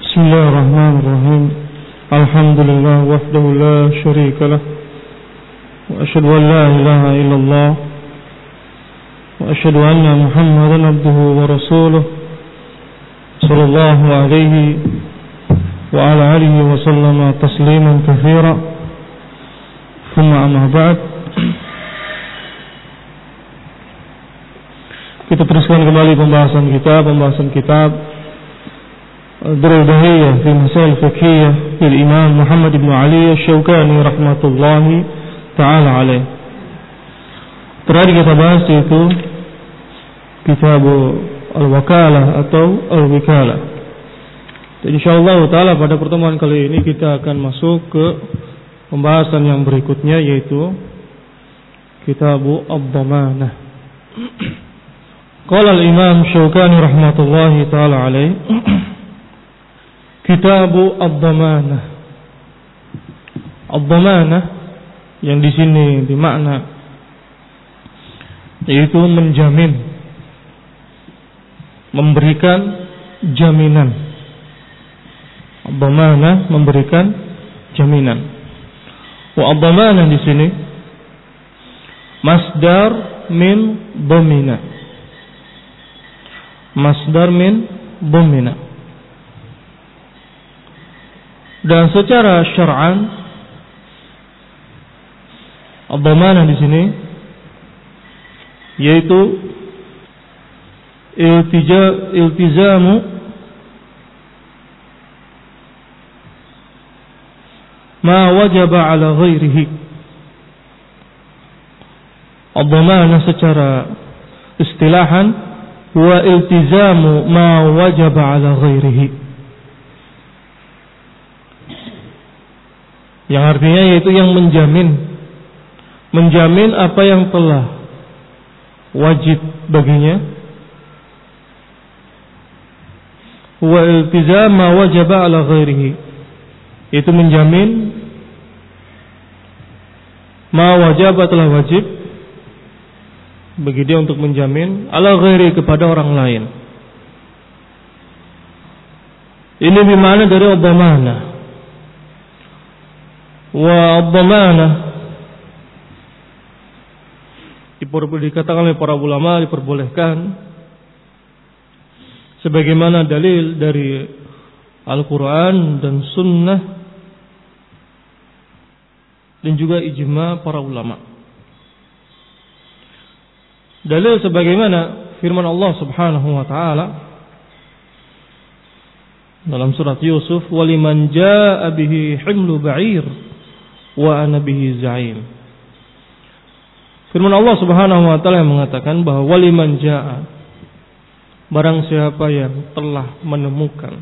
Bismillahirrahmanirrahim. Alhamdulillah wahdahu la syarika lah. Wa asyhadu an la ilaha illallah. Wa asyhadu anna Muhammadan abduhu wa rasuluh. Sallallahu alaihi wa ala alihi wa sallama tasliman katsira. Thumma amma ba'd. Kita teruskan kembali pembahasan kitab Durrul Bahiyah fi Masail Fiqhiyah dari Imam Muhammad ibn Ali Asy-Syaukani rahmatullahi ta'ala alaih. Terakhir kita bahas yaitu kitab Al-Wakalah atau Al-Wikalah. Insyaallah ta'ala pada pertemuan kali ini kita akan masuk ke pembahasan yang berikutnya yaitu kitab Ad-Dhamanah. Qala al-Imam Syaukani rahmatullahi ta'ala alaih, Kitabu Ad-Dhamanah. Ad-Dhamanah yang di sini bermakna yaitu menjamin, memberikan jaminan. Ad-Dhamanah memberikan jaminan. Wa Ad-Dhamanah di sini masdar min dhamina. Masdar min dhamina. Dan secara syar'an Ad-Dhamanah di sini yaitu iltizamu ma wajaba ala ghairihi. Ad-Dhamanah secara istilahan wa iltizamu ma wajaba ala ghairihi, yang artinya yaitu yang menjamin apa yang telah wajib baginya, wa iltizam ma wajaba ala ghairihi, yaitu menjamin ma wajaba telah wajib bagi dia untuk menjamin ala ghairi kepada orang lain. Ini bermakna dari Ad-Dhamanah. Wa Ad-Dhamanah dikatakan oleh para ulama diperbolehkan sebagaimana dalil dari Al-Quran dan Sunnah dan juga ijma para ulama. Dalil sebagaimana firman Allah Subhanahu wa taala dalam surat Yusuf, waliman jaa bihi himlu ba'ir wa ana bihi za'im. Firman Allah Subhanahu wa taala yang mengatakan bahwa waliman jaa, barang siapa yang telah menemukan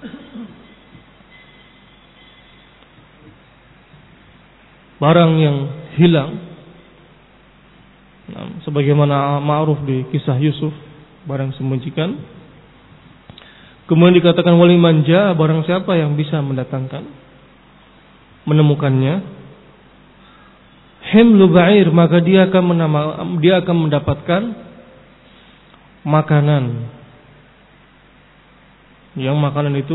barang yang hilang, sebagaimana ma'ruf di kisah Yusuf, barang sembunyikan. Kemudian dikatakan waliman jaa, barang siapa yang bisa mendatangkan, menemukannya, himlu ba'ir, maka dia akan mendapatkan makanan. Yang makanan itu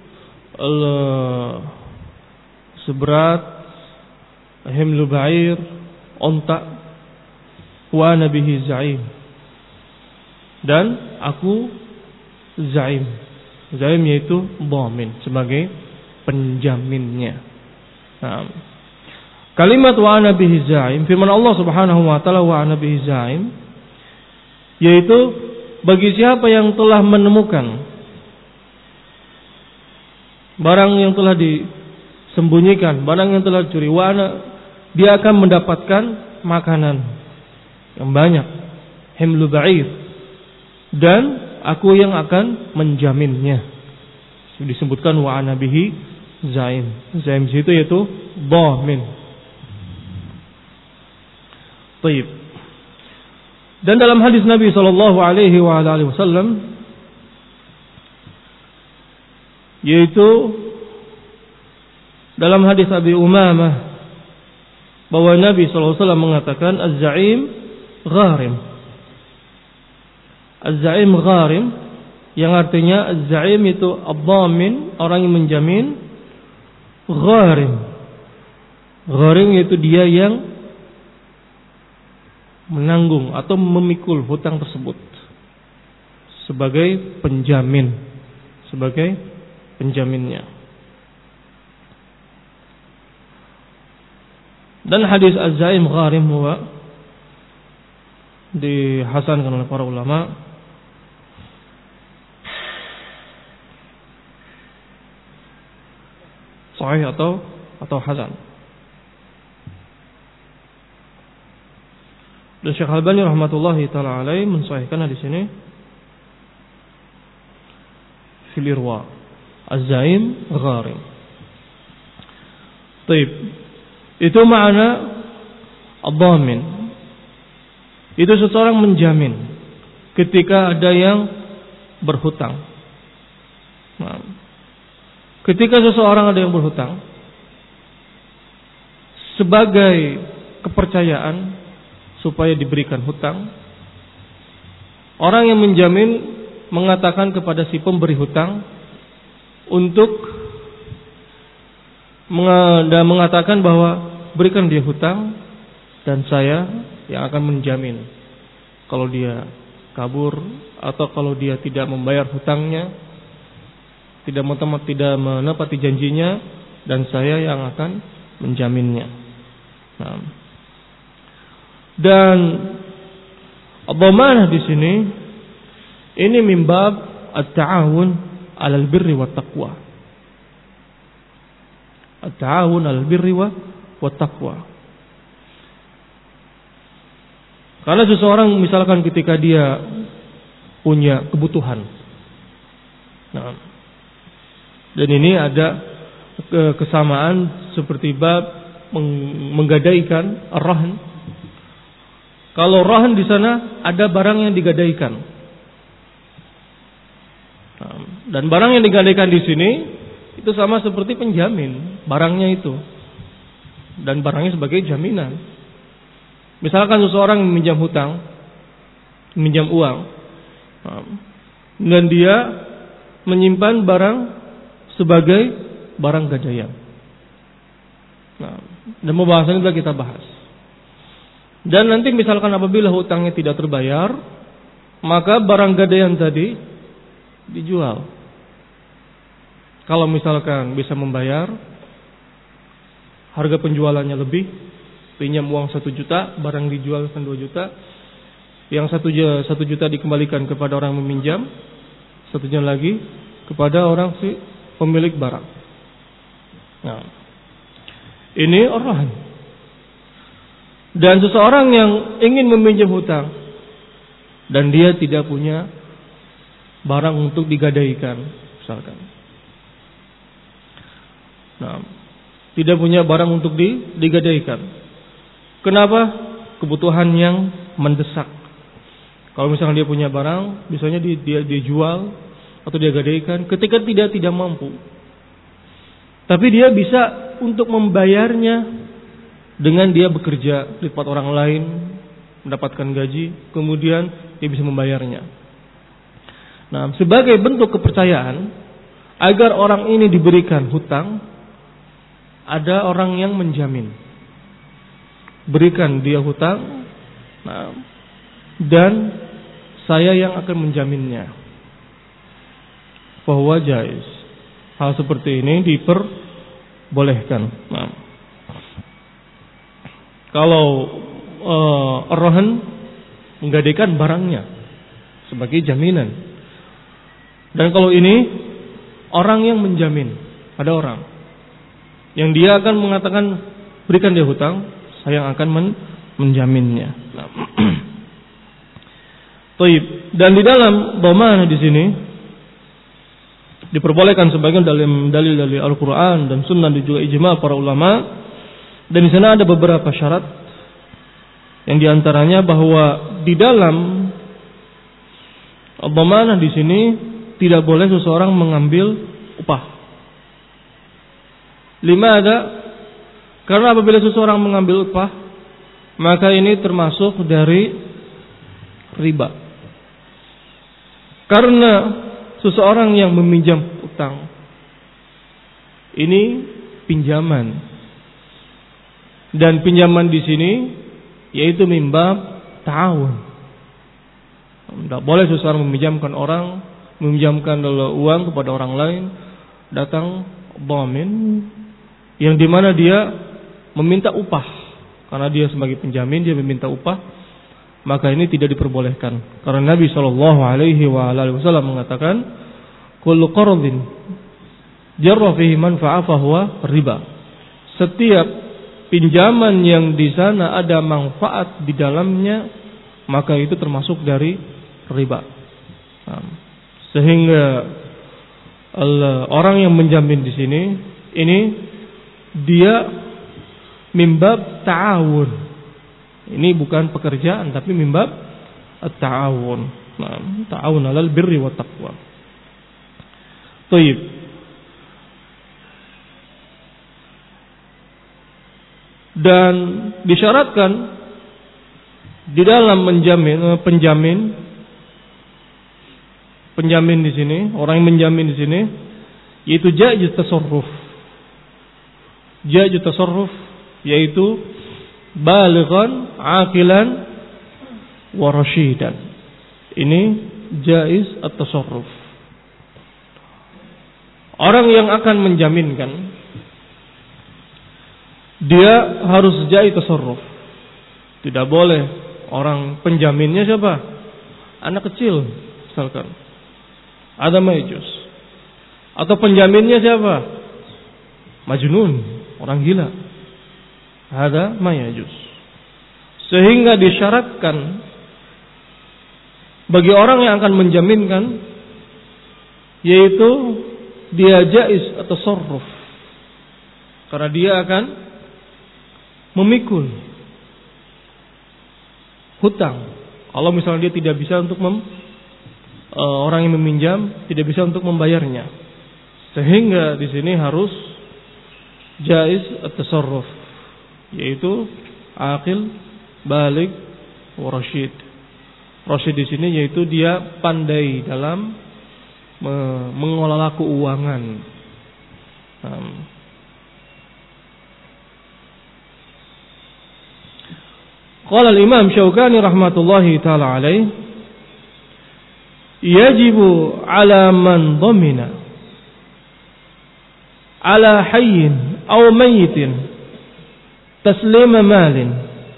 seberat himlu ba'ir, ontak, wa ana bihi za'im, dan aku za'im. Za'im yaitu dhamin, sebagai penjaminnya. Nah, kalimat wa ana bihi za'im, firman Allah Subhanahu wa taala wa ana bihi za'im, yaitu bagi siapa yang telah menemukan barang yang telah disembunyikan, barang yang telah dicuri, wa ana, dia akan mendapatkan makanan yang banyak, himlu ba'ir, dan aku yang akan menjaminnya. Disebutkan wa ana bihi za'im. Za'im itu yaitu dhamin. Baik. Dan dalam hadis Nabi sallallahu alaihi wasallam yaitu dalam hadis Abi Umamah bahwa Nabi sallallahu alaihi wasallam mengatakan az-za'im gharim. Az-za'im gharim yang artinya az-za'im itu ad-dhamin, orang yang menjamin. Gharim, gharim yaitu dia yang menanggung atau memikul hutang tersebut sebagai penjamin, sebagai penjaminnya. Dan hadis az-za'im gharim huwa dihasankan oleh para ulama. Sahih atau hasan. Dan Syekh Al-Albani rahmatullahi taala alaihi mensahihkan di sini fil irwa az-za'im gharim. Baik. Itu makna ad-dhamin. Itu seseorang menjamin ketika ada yang berhutang. Nah, ketika seseorang ada yang berhutang, sebagai kepercayaan supaya diberikan hutang, orang yang menjamin mengatakan kepada si pemberi hutang untuk mengatakan bahwa berikan dia hutang dan saya yang akan menjamin kalau dia kabur atau kalau dia tidak membayar hutangnya, tidak menepati janjinya, dan saya yang akan menjaminnya. Nah. Dan ad-dhamanah di sini ini min bab at-ta'awun 'alal birri wat taqwa. At-ta'awun 'alal birri wat taqwa. Karena seseorang misalkan ketika dia punya kebutuhan. Nah, dan ini ada kesamaan seperti bab menggadaikan ar-rahn. Kalau rahn di sana ada barang yang digadaikan. Dan barang yang digadaikan di sini itu sama seperti penjamin barangnya itu. Dan barangnya sebagai jaminan. Misalkan seseorang meminjam hutang, meminjam uang, dan dia menyimpan barang sebagai barang gadaian. Nah, dan pembahasan itu kita bahas. Dan nanti misalkan apabila hutangnya tidak terbayar, maka barang gadaian tadi dijual. Kalau misalkan bisa membayar, harga penjualannya lebih, pinjam uang 1 juta, barang dijual 2 juta, yang 1 juta dikembalikan kepada orang meminjam, 1 juta lagi kepada orang si pemilik barang. Nah, ini orang. Dan seseorang yang ingin meminjam hutang dan dia tidak punya barang untuk digadaikan, misalkan. Nah, tidak punya barang untuk digadaikan. Kenapa? Kebutuhan yang mendesak. Kalau misalkan dia punya barang, misalnya dia jual atau dia gadaikan, ketika tidak mampu. Tapi dia bisa untuk membayarnya dengan dia bekerja di tempat orang lain, mendapatkan gaji, kemudian dia bisa membayarnya. Nah, sebagai bentuk kepercayaan agar orang ini diberikan hutang, ada orang yang menjamin. Berikan dia hutang, nah, dan saya yang akan menjaminnya. Fahuwa jaiz. Hal seperti ini diperbolehkan. Nah, kalau ar-rahn menggadaikan barangnya sebagai jaminan. Dan kalau ini orang yang menjamin, ada orang yang dia akan mengatakan berikan dia hutang, saya yang akan menjaminnya. Nah. Taib. Dan di dalam dhamanah di sini diperbolehkan sebagian dalil dari Al-Qur'an dan Sunnah dan juga ijma' para ulama. Dan di sana ada beberapa syarat, yang diantaranya bahwa di dalam dhamanah di sini tidak boleh seseorang mengambil upah. Limada? Karena apabila seseorang mengambil upah, maka ini termasuk dari riba. Karena seseorang yang meminjam utang. Ini pinjaman. Dan pinjaman di sini yaitu mimbab ta'awun. Tidak boleh seseorang meminjamkan uang kepada orang lain, datang dhamin yang dimana dia meminta upah. Karena dia sebagai penjamin, dia meminta upah, maka ini tidak diperbolehkan. Karena Nabi SAW mengatakan, kullu qardin jarra fihi manfa'ah fahuwa riba. Setiap pinjaman yang di sana ada manfaat di dalamnya, maka itu termasuk dari riba. Sehingga orang yang menjamin di sini, ini dia mimbab ta'awun. Ini bukan pekerjaan, tapi mimbab ta'awun. Ta'awun alal birri wa taqwa. Taib. Dan disyaratkan di dalam penjamin di sini, orang yang menjamin di sini, yaitu jaiz tasarruf. Jaiz tasarruf yaitu balighan, aqilan wa rasyidan. Ini jaiz at-tasarruf. Orang yang akan menjaminkan, dia harus jaiz tasarruf. Tidak boleh orang penjaminnya siapa? Anak kecil misalkan. Ada majus. Atau penjaminnya siapa? Majnun, orang gila. Ada mayajus. Sehingga disyaratkan bagi orang yang akan menjaminkan, yaitu dia jaiz atau tasarruf, karena dia akan memikul hutang. Kalau misalnya dia tidak bisa untuk orang yang meminjam tidak bisa untuk membayarnya, sehingga di sini harus jaiz at-tasarruf, yaitu aqil, baligh, wa rasyid. Rasyid di sini yaitu dia pandai dalam mengelola keuangan. Qala al-Imam Syaukani rahmatullahi taala alaih, yajibu ala man dhamina ala hayyin aw mayyitin taslima malin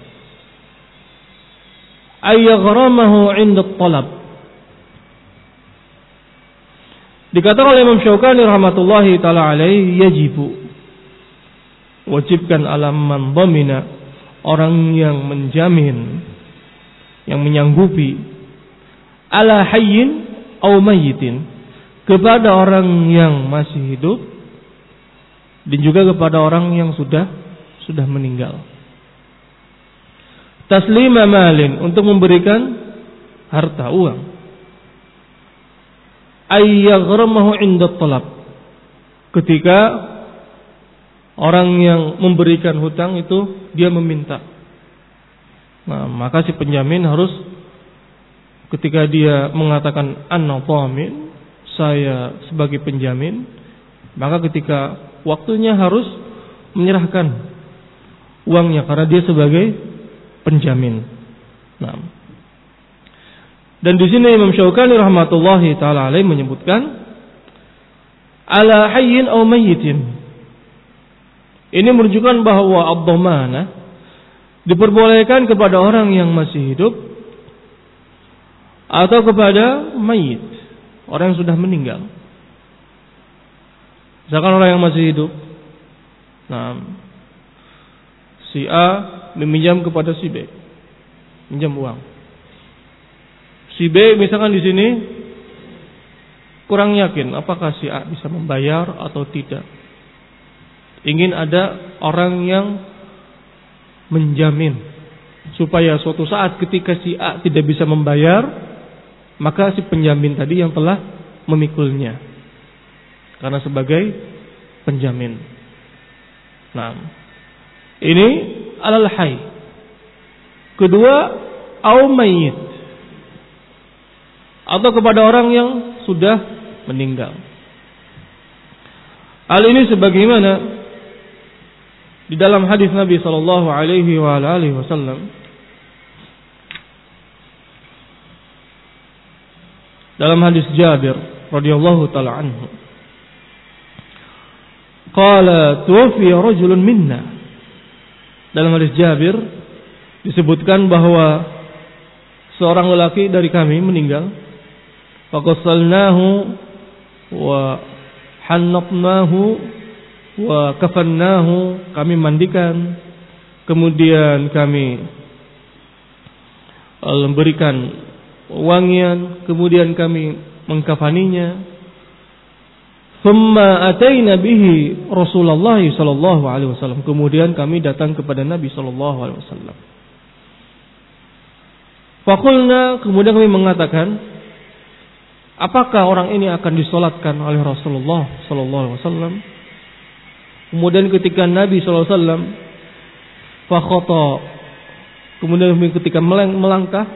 ay yaghramahu 'inda at-talab. Dikatakan oleh Imam Syaukani rahmatullahi taala alaihi, yajibu, wajibkan ala man dhamina, orang yang menjamin, yang menyanggupi, ala hayyin aw mayyitin, kepada orang yang masih hidup dan juga kepada orang yang sudah meninggal. Taslima malin, untuk memberikan harta, uang. Ay yaghramahu 'inda talab, ketika orang yang memberikan hutang itu dia meminta. Nah, maka si penjamin harus, ketika dia mengatakan anna dhamin, saya sebagai penjamin, maka ketika waktunya harus menyerahkan uangnya karena dia sebagai penjamin. Nah, dan di sini Imam Syaukani rahmatullahi taala alaihi menyebutkan ala hayyin aw mayyitin. Ini menunjukkan bahwa ad-dhamanah diperbolehkan kepada orang yang masih hidup atau kepada mayit, orang yang sudah meninggal. Misalkan orang yang masih hidup, nah, si A meminjam kepada si B, pinjam uang. Si B misalkan di sini kurang yakin apakah si A bisa membayar atau tidak. Ingin ada orang yang menjamin supaya suatu saat ketika si A tidak bisa membayar, maka si penjamin tadi yang telah memikulnya, karena sebagai penjamin. Nah, ini alal hayy. Kedua, au mayyit, atau kepada orang yang sudah meninggal. Hal ini sebagaimana di dalam hadis Nabi sallallahu alaihi wasallam dalam hadis Jabir radhiyallahu taala anhu, qala tuwfiya rajulun minna. Dalam hadis Jabir disebutkan bahwa seorang lelaki dari kami meninggal. Faqassalnahu wa hannatnahu wa kafannahu, kami mandikan, kemudian kami memberikan wangian, kemudian kami mengkafaninya. Thumma ataina bihi Rasulullah sallallahu alaihi wasallam, kemudian kami datang kepada Nabi sallallahu alaihi wasallam. Faqulna, kemudian kami mengatakan, apakah orang ini akan disolatkan oleh Rasulullah sallallahu alaihi wasallam? Kemudian ketika Nabi sallallahu alaihi wasallam fakhata, kemudian ketika melangkah,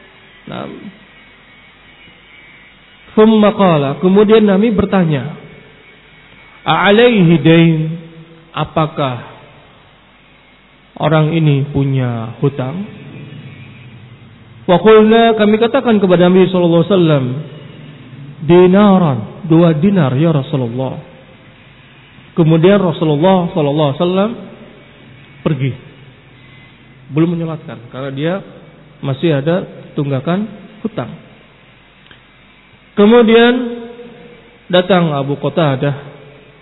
thumma qala, kemudian Nabi bertanya, a'alaihi dain, apakah orang ini punya hutang? Wa qulna, kami katakan kepada Nabi sallallahu alaihi wasallam, dinaran, 2 dinar ya Rasulullah. Kemudian Rasulullah sallallahu alaihi wasallam pergi, belum menyolatkan karena dia masih ada tunggakan hutang. Kemudian datang Abu Qatadah,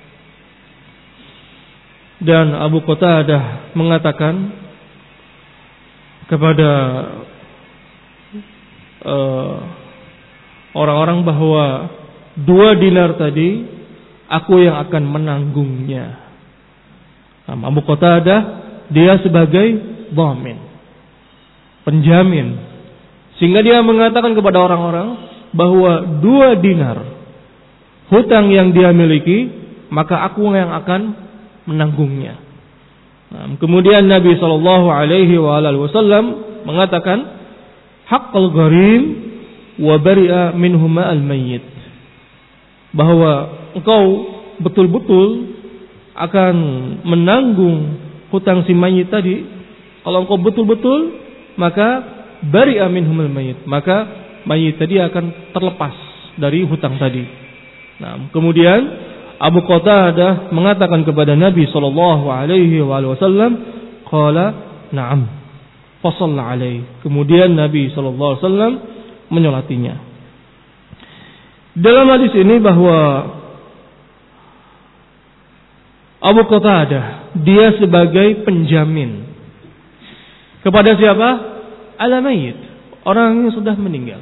dan Abu Qatadah mengatakan kepada orang-orang bahwa 2 dinar tadi aku yang akan menanggungnya. Abu Qatadah dia sebagai dhamin, penjamin, sehingga dia mengatakan kepada orang-orang bahwa 2 dinar hutang yang dia miliki, maka aku yang akan menanggungnya. Kemudian Nabi sallallahu alaihi wasallam mengatakan, haqqal gharim wa bari'a minhuma al-mayyit, bahwa engkau betul-betul akan menanggung hutang si mayit tadi. Kalau engkau betul-betul, maka bari'a minhum al-mayyit, maka mayit tadi akan terlepas dari hutang tadi. Kemudian Abu Qatadah mengatakan kepada Nabi sallallahu alaihi wasallam, qala na'am, fa shalla alaihi. Kemudian Nabi sallallahu alaihi wasallam menyolatinya. Dalam hadis ini bahwa Abu Qatadah dia sebagai penjamin kepada siapa? Al-mayyit, orang yang sudah meninggal.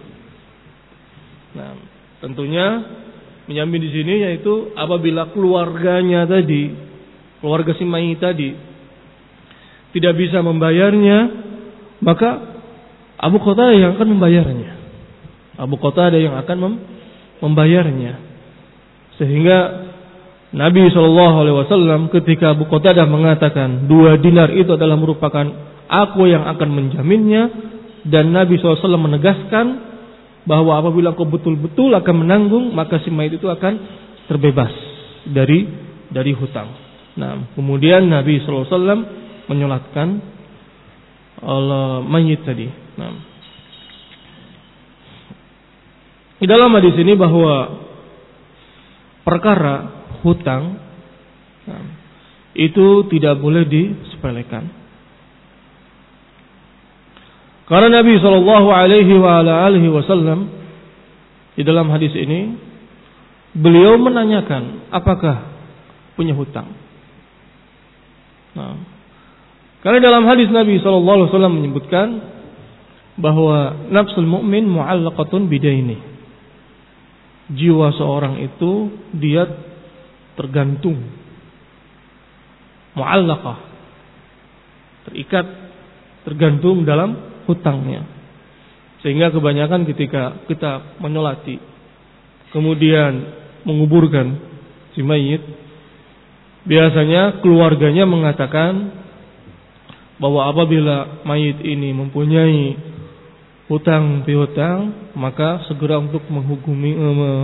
Tentunya menjamin di sini yaitu apabila keluarganya tadi, keluarga si mayit tadi tidak bisa membayarnya, maka Abu Qatadah yang akan membayarnya. Abu Qatadah yang akan membayarnya. Sehingga Nabi SAW ketika Abu Qatadah mengatakan 2 dinar itu adalah merupakan aku yang akan menjaminnya, dan Nabi SAW menegaskan bahwa apabila kau betul-betul akan menanggung, maka si mayit itu akan terbebas dari hutang. Kemudian Nabi SAW menyolatkan mayit tadi. Di dalam hadis ini bahwa perkara hutang itu tidak boleh disepelekan. Karena Nabi sallallahu alaihi wasallam di dalam hadis ini beliau menanyakan apakah punya hutang. Karena dalam hadis Nabi sallallahu alaihi wasallam menyebutkan bahwa nafsul mu'min mu'allaqatun bidaini. Jiwa seorang itu dia tergantung, mu'allaqah, terikat, tergantung dalam hutangnya. Sehingga kebanyakan ketika kita menyolati kemudian menguburkan si mayit, biasanya keluarganya mengatakan bahwa apabila mayit ini mempunyai hutang piutang, maka segera untuk menghubungi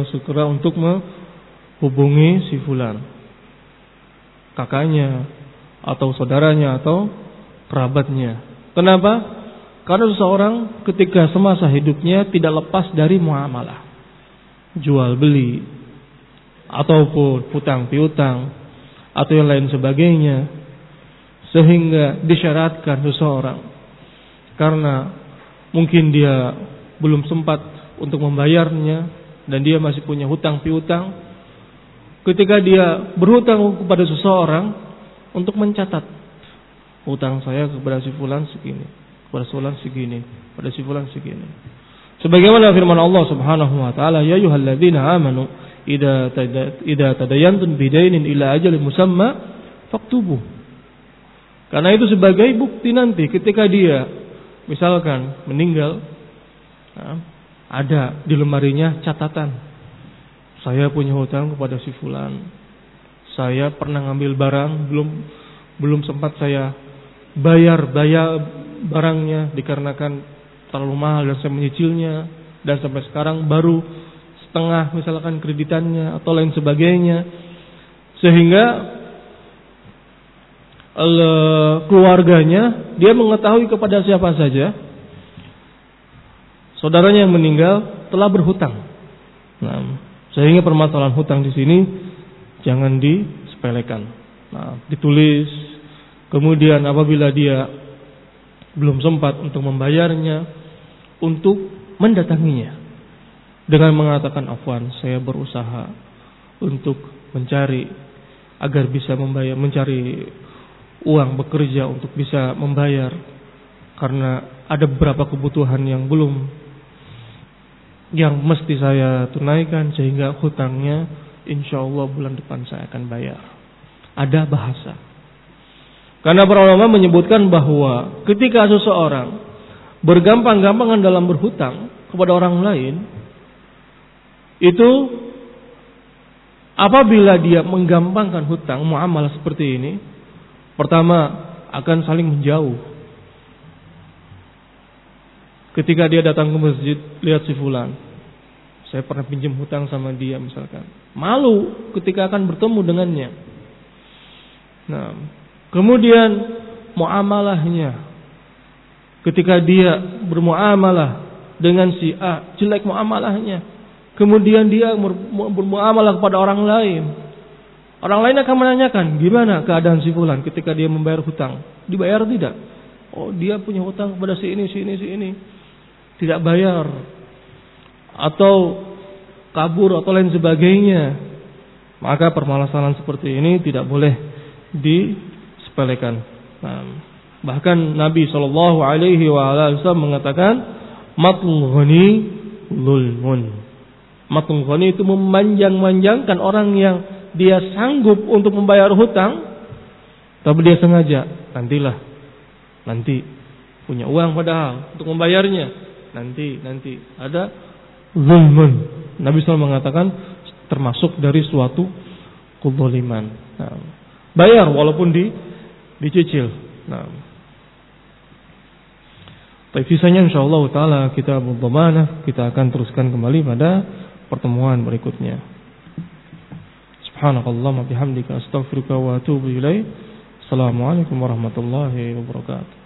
si fulan, kakaknya atau saudaranya atau kerabatnya. Kenapa? Karena seseorang ketika semasa hidupnya tidak lepas dari muamalah, jual beli, ataupun hutang piutang atau yang lain sebagainya, sehingga disyaratkan seseorang karena mungkin dia belum sempat untuk membayarnya dan dia masih punya hutang piutang, ketika dia berhutang kepada seseorang untuk mencatat hutang saya kepada si fulan segini, kepada fulan segini, pada si fulan segini. Sebagaimana firman Allah Subhanahu wa taala, ya ayyuhalladzina amanu idza tadayantum bidainin ila ajalin musamma faktubuh. Karena itu sebagai bukti nanti ketika dia misalkan meninggal, ada di lemarinya catatan, saya punya hutang kepada si fulan, saya pernah ngambil barang belum sempat saya bayar barangnya dikarenakan terlalu mahal dan saya menyicilnya, dan sampai sekarang baru setengah misalkan kreditannya atau lain sebagainya, sehingga keluarganya dia mengetahui kepada siapa saja saudaranya yang meninggal telah berhutang. Nah, sehingga permasalahan hutang di sini jangan disepelekan. Nah, ditulis, kemudian apabila dia belum sempat untuk membayarnya, untuk mendatanginya dengan mengatakan, afwan, saya berusaha untuk mencari agar bisa membayar, mencari uang, bekerja untuk bisa membayar, karena ada beberapa kebutuhan yang mesti saya tunaikan, sehingga hutangnya insya Allah bulan depan saya akan bayar. Ada bahasa. Karena para ulama menyebutkan bahwa ketika seseorang bergampang-gampangan dalam berhutang kepada orang lain, itu apabila dia menggampangkan hutang, muamalah seperti ini, pertama akan saling menjauh. Ketika dia datang ke masjid, lihat si fulan, saya pernah pinjam hutang sama dia misalkan, malu ketika akan bertemu dengannya. Nah, kemudian muamalahnya, ketika dia bermuamalah dengan si A, jelek muamalahnya, kemudian dia bermuamalah kepada orang lain, orang lain akan menanyakan, gimana keadaan si fulan ketika dia membayar hutang, dibayar tidak? Oh, dia punya hutang kepada si ini, tidak bayar, atau kabur atau lain sebagainya. Maka permasalahan seperti ini tidak boleh disepelekan. Nah, bahkan Nabi SAW mengatakan, matlul ghani zulmun. Matlul ghani itu memanjang-manjangkan orang yang dia sanggup untuk membayar hutang, tapi dia sengaja, nanti punya uang padahal untuk membayarnya, nanti ada zulmun. Nabi SAW mengatakan termasuk dari suatu kezaliman. Nah, bayar walaupun dicicil. Nah, sisanya insyaallah taala kita dhamanah kita akan teruskan kembali pada pertemuan berikutnya. Subhanakallahumma bihamdika astaghfiruka wa atubu ilaik. Assalamualaikum warahmatullahi wabarakatuh.